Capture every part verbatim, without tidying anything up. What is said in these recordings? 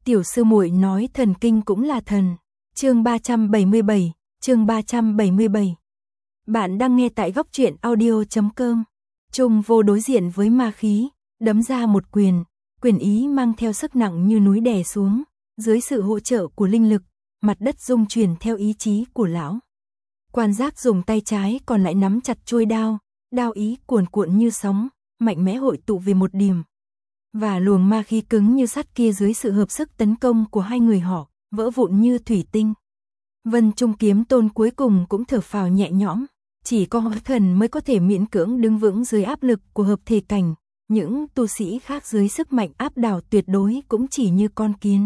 Tiểu sư muội nói thần kinh cũng là thần. Chương ba trăm bảy mươi bảy, chương ba trăm bảy mươi bảy. Bạn đang nghe tại góc truyện audio chấm com. Trung Vô đối diện với ma khí, đấm ra một quyền, quyền ý mang theo sức nặng như núi đè xuống, dưới sự hỗ trợ của linh lực, mặt đất rung chuyển theo ý chí của lão. Quan Giác dùng tay trái còn lại nắm chặt chuôi đao, đao ý cuồn cuộn như sóng, mạnh mẽ hội tụ về một điểm. Và luồng ma khí cứng như sắt kia dưới sự hợp sức tấn công của hai người họ, vỡ vụn như thủy tinh. Vân Trung Kiếm Tôn cuối cùng cũng thở phào nhẹ nhõm, chỉ có hóa thần mới có thể miễn cưỡng đứng vững dưới áp lực của hợp thể cảnh, những tu sĩ khác dưới sức mạnh áp đảo tuyệt đối cũng chỉ như con kiến.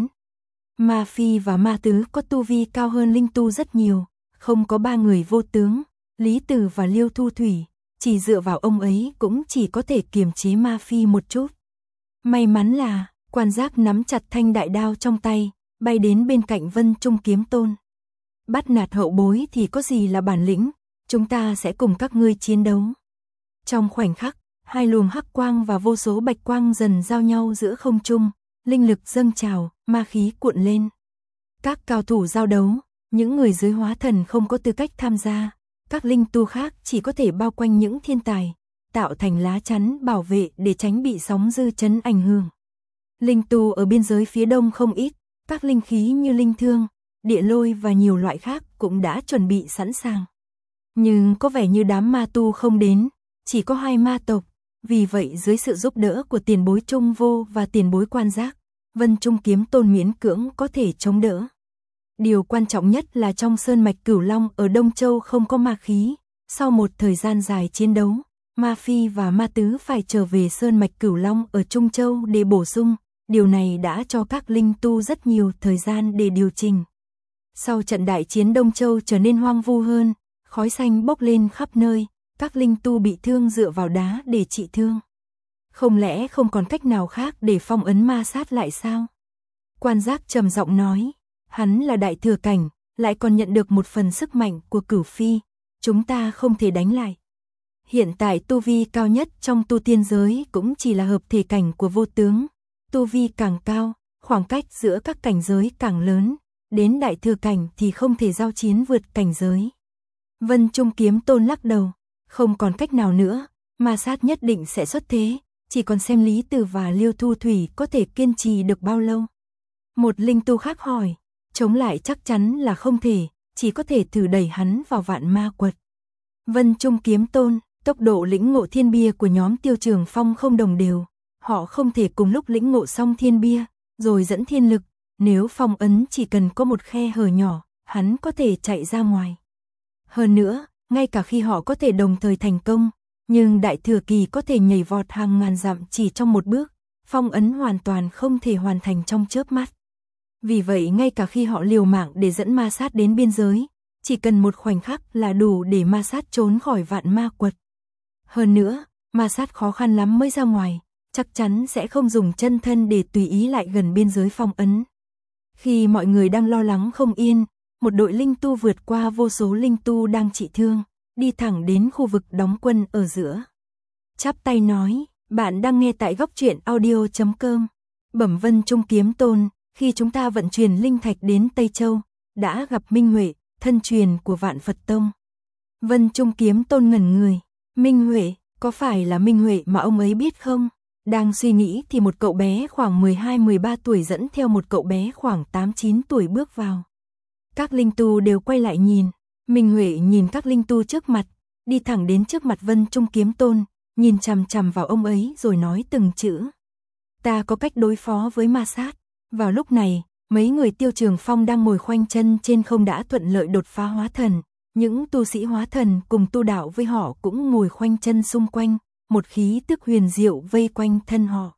Ma Phi và Ma Tứ có tu vi cao hơn linh tu rất nhiều, không có ba người vô tướng, Lý Tử và Liêu Thu Thủy, chỉ dựa vào ông ấy cũng chỉ có thể kiềm chế Ma Phi một chút. May mắn là, Quan Giác nắm chặt thanh đại đao trong tay, bay đến bên cạnh Vân Trung Kiếm Tôn. Bắt nạt hậu bối thì có gì là bản lĩnh, chúng ta sẽ cùng các ngươi chiến đấu. Trong khoảnh khắc, hai luồng hắc quang và vô số bạch quang dần giao nhau giữa không trung, linh lực dâng trào, ma khí cuộn lên. Các cao thủ giao đấu, những người dưới hóa thần không có tư cách tham gia, các linh tu khác chỉ có thể bao quanh những thiên tài, tạo thành lá chắn bảo vệ để tránh bị sóng dư chấn ảnh hưởng. Linh tu ở biên giới phía đông không ít, các linh khí như linh thương, địa lôi và nhiều loại khác cũng đã chuẩn bị sẵn sàng. Nhưng có vẻ như đám ma tu không đến, chỉ có hai ma tộc, vì vậy dưới sự giúp đỡ của tiền bối Trung Vô và tiền bối Quan Giác, Vân Trung Kiếm Tôn miễn cưỡng có thể chống đỡ. Điều quan trọng nhất là trong sơn mạch Cửu Long ở Đông Châu không có ma khí, sau một thời gian dài chiến đấu, Ma Phi và Ma Tứ phải trở về sơn mạch Cửu Long ở Trung Châu để bổ sung, điều này đã cho các linh tu rất nhiều thời gian để điều chỉnh. Sau trận đại chiến Đông Châu trở nên hoang vu hơn, khói xanh bốc lên khắp nơi, các linh tu bị thương dựa vào đá để trị thương. Không lẽ không còn cách nào khác để phong ấn ma sát lại sao? Quan Giác trầm giọng nói, hắn là đại thừa cảnh, lại còn nhận được một phần sức mạnh của Cửu Phi, chúng ta không thể đánh lại. Hiện tại tu vi cao nhất trong tu tiên giới cũng chỉ là hợp thể cảnh của vô tướng, tu vi càng cao, khoảng cách giữa các cảnh giới càng lớn, đến đại thừa cảnh thì không thể giao chiến vượt cảnh giới. Vân Trung Kiếm Tôn lắc đầu, không còn cách nào nữa, ma sát nhất định sẽ xuất thế, chỉ còn xem Lý Tử và Liêu Thu Thủy có thể kiên trì được bao lâu. Một linh tu khác hỏi, chống lại chắc chắn là không thể, chỉ có thể thử đẩy hắn vào vạn ma quật. Vân Trung Kiếm Tôn, tốc độ lĩnh ngộ thiên bia của nhóm Tiêu Trường Phong không đồng đều, họ không thể cùng lúc lĩnh ngộ xong thiên bia, rồi dẫn thiên lực, nếu phong ấn chỉ cần có một khe hở nhỏ, hắn có thể chạy ra ngoài. Hơn nữa, ngay cả khi họ có thể đồng thời thành công, nhưng đại thừa kỳ có thể nhảy vọt hàng ngàn dặm chỉ trong một bước, phong ấn hoàn toàn không thể hoàn thành trong chớp mắt. Vì vậy ngay cả khi họ liều mạng để dẫn ma sát đến biên giới, chỉ cần một khoảnh khắc là đủ để ma sát trốn khỏi vạn ma quật. Hơn nữa, ma sát khó khăn lắm mới ra ngoài, chắc chắn sẽ không dùng chân thân để tùy ý lại gần biên giới phong ấn. Khi mọi người đang lo lắng không yên, một đội linh tu vượt qua vô số linh tu đang trị thương, đi thẳng đến khu vực đóng quân ở giữa. Chắp tay nói, bạn đang nghe tại góc truyện audio chấm com. Bẩm Vân Trung Kiếm Tôn, khi chúng ta vận chuyển linh thạch đến Tây Châu, đã gặp Minh Huệ, thân truyền của Vạn Phật Tông. Vân Trung Kiếm Tôn ngẩn người, Minh Huệ, có phải là Minh Huệ mà ông ấy biết không? Đang suy nghĩ thì một cậu bé khoảng mười hai mười ba tuổi dẫn theo một cậu bé khoảng tám chín tuổi bước vào. Các linh tu đều quay lại nhìn, Minh Huệ nhìn các linh tu trước mặt, đi thẳng đến trước mặt Vân Trung Kiếm Tôn, nhìn chằm chằm vào ông ấy rồi nói từng chữ. Ta có cách đối phó với ma sát. Vào lúc này, mấy người Tiêu Trường Phong đang ngồi khoanh chân trên không đã thuận lợi đột phá hóa thần, những tu sĩ hóa thần cùng tu đạo với họ cũng ngồi khoanh chân xung quanh, một khí tức huyền diệu vây quanh thân họ.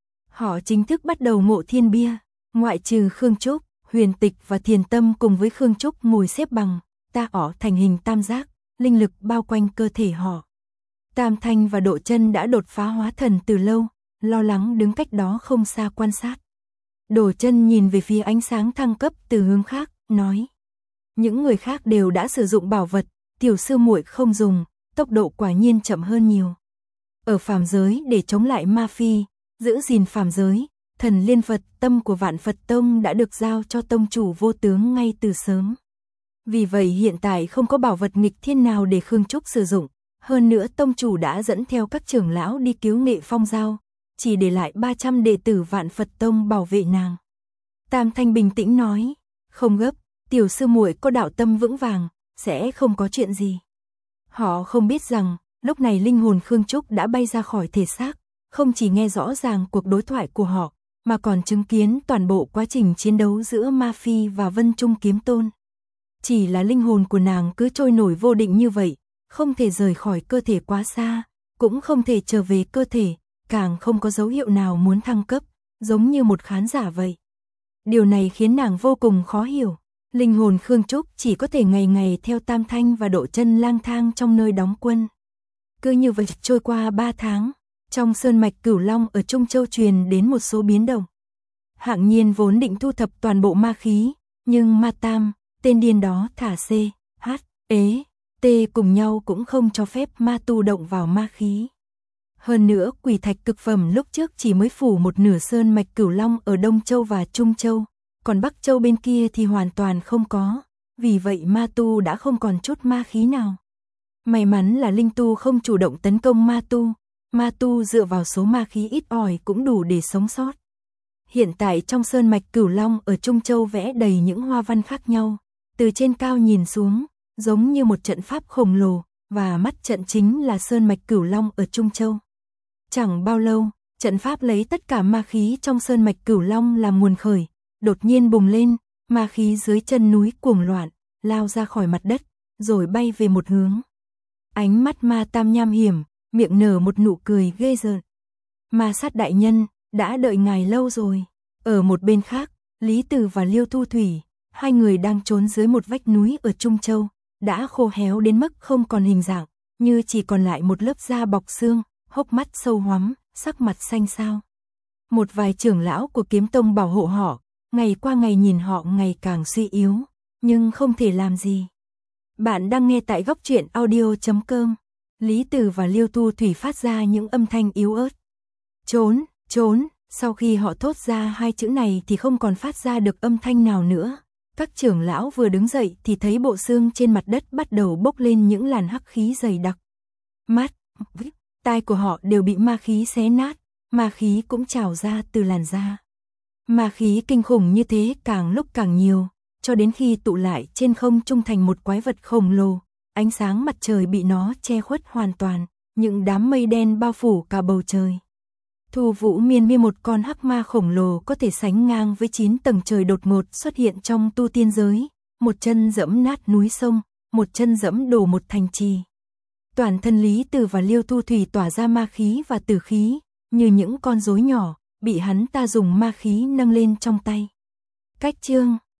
Họ chính thức bắt đầu ngộ thiên bia, ngoại trừ Khương Trúc, Huyền Tịch và Thiền Tâm cùng với Khương Trúc ngồi xếp bằng, ta ỏ thành hình tam giác, linh lực bao quanh cơ thể họ. Tam Thanh và Độ Chân đã đột phá hóa thần từ lâu, lo lắng đứng cách đó không xa quan sát. Độ Chân nhìn về phía ánh sáng thăng cấp từ hướng khác, nói: những người khác đều đã sử dụng bảo vật, tiểu sư muội không dùng, tốc độ quả nhiên chậm hơn nhiều. Ở phàm giới để chống lại ma phi, giữ gìn phàm giới, Thần Liên Phật tâm của Vạn Phật Tông đã được giao cho tông chủ Vô Tướng ngay từ sớm. Vì vậy hiện tại không có bảo vật nghịch thiên nào để Khương Trúc sử dụng, hơn nữa tông chủ đã dẫn theo các trưởng lão đi cứu Nghệ Phong Giao, chỉ để lại ba trăm đệ tử Vạn Phật Tông bảo vệ nàng. Tam Thanh bình tĩnh nói, không gấp, tiểu sư muội có đạo tâm vững vàng, sẽ không có chuyện gì. Họ không biết rằng, lúc này linh hồn Khương Trúc đã bay ra khỏi thể xác, không chỉ nghe rõ ràng cuộc đối thoại của họ, mà còn chứng kiến toàn bộ quá trình chiến đấu giữa Ma Phi và Vân Trung Kiếm Tôn. Chỉ là linh hồn của nàng cứ trôi nổi vô định như vậy, không thể rời khỏi cơ thể quá xa, cũng không thể trở về cơ thể, càng không có dấu hiệu nào muốn thăng cấp, giống như một khán giả vậy. Điều này khiến nàng vô cùng khó hiểu. Linh hồn Khương Trúc chỉ có thể ngày ngày theo Tam Thanh và Độ Chân lang thang trong nơi đóng quân. Cứ như vậy trôi qua ba tháng, trong sơn mạch Cửu Long ở Trung Châu truyền đến một số biến động. Hạng Nhiên vốn định thu thập toàn bộ ma khí, nhưng Ma Tam, tên điên đó thả C, H, Ế, T cùng nhau cũng không cho phép ma tu động vào ma khí. Hơn nữa quỷ thạch cực phẩm lúc trước chỉ mới phủ một nửa sơn mạch Cửu Long ở Đông Châu và Trung Châu, còn Bắc Châu bên kia thì hoàn toàn không có, vì vậy ma tu đã không còn chút ma khí nào. May mắn là linh tu không chủ động tấn công ma tu, ma tu dựa vào số ma khí ít ỏi cũng đủ để sống sót. Hiện tại trong sơn mạch Cửu Long ở Trung Châu vẽ đầy những hoa văn khác nhau, từ trên cao nhìn xuống, giống như một trận pháp khổng lồ, và mắt trận chính là sơn mạch Cửu Long ở Trung Châu. Chẳng bao lâu, trận pháp lấy tất cả ma khí trong sơn mạch Cửu Long làm nguồn khởi, đột nhiên bùng lên, ma khí dưới chân núi cuồng loạn, lao ra khỏi mặt đất, rồi bay về một hướng. Ánh mắt Ma Tam nham hiểm, miệng nở một nụ cười ghê rợn. Ma Sát đại nhân, đã đợi ngài lâu rồi. Ở một bên khác, Lý Tử và Liêu Thu Thủy, hai người đang trốn dưới một vách núi ở Trung Châu, đã khô héo đến mức không còn hình dạng, như chỉ còn lại một lớp da bọc xương, hốc mắt sâu hoắm, sắc mặt xanh xao. Một vài trưởng lão của Kiếm Tông bảo hộ họ, ngày qua ngày nhìn họ ngày càng suy yếu, nhưng không thể làm gì. Bạn đang nghe tại góc truyện audio chấm com. Lý Tử và Liêu Thu Thủy phát ra những âm thanh yếu ớt. Trốn, trốn, sau khi họ thốt ra hai chữ này thì không còn phát ra được âm thanh nào nữa. Các trưởng lão vừa đứng dậy thì thấy bộ xương trên mặt đất bắt đầu bốc lên những làn hắc khí dày đặc. Mắt, tai của họ đều bị ma khí xé nát, ma khí cũng trào ra từ làn da. Ma khí kinh khủng như thế càng lúc càng nhiều, cho đến khi tụ lại trên không trung thành một quái vật khổng lồ, ánh sáng mặt trời bị nó che khuất hoàn toàn, những đám mây đen bao phủ cả bầu trời. Thu Vũ Miên Miên, một con hắc ma khổng lồ có thể sánh ngang với chín tầng trời đột ngột xuất hiện trong tu tiên giới, một chân dẫm nát núi sông, một chân dẫm đổ một thành trì. Toàn thân Lý Tử và Liêu Thu Thủy tỏa ra ma khí và tử khí, như những con rối nhỏ, bị hắn ta dùng ma khí nâng lên trong tay. Cách chương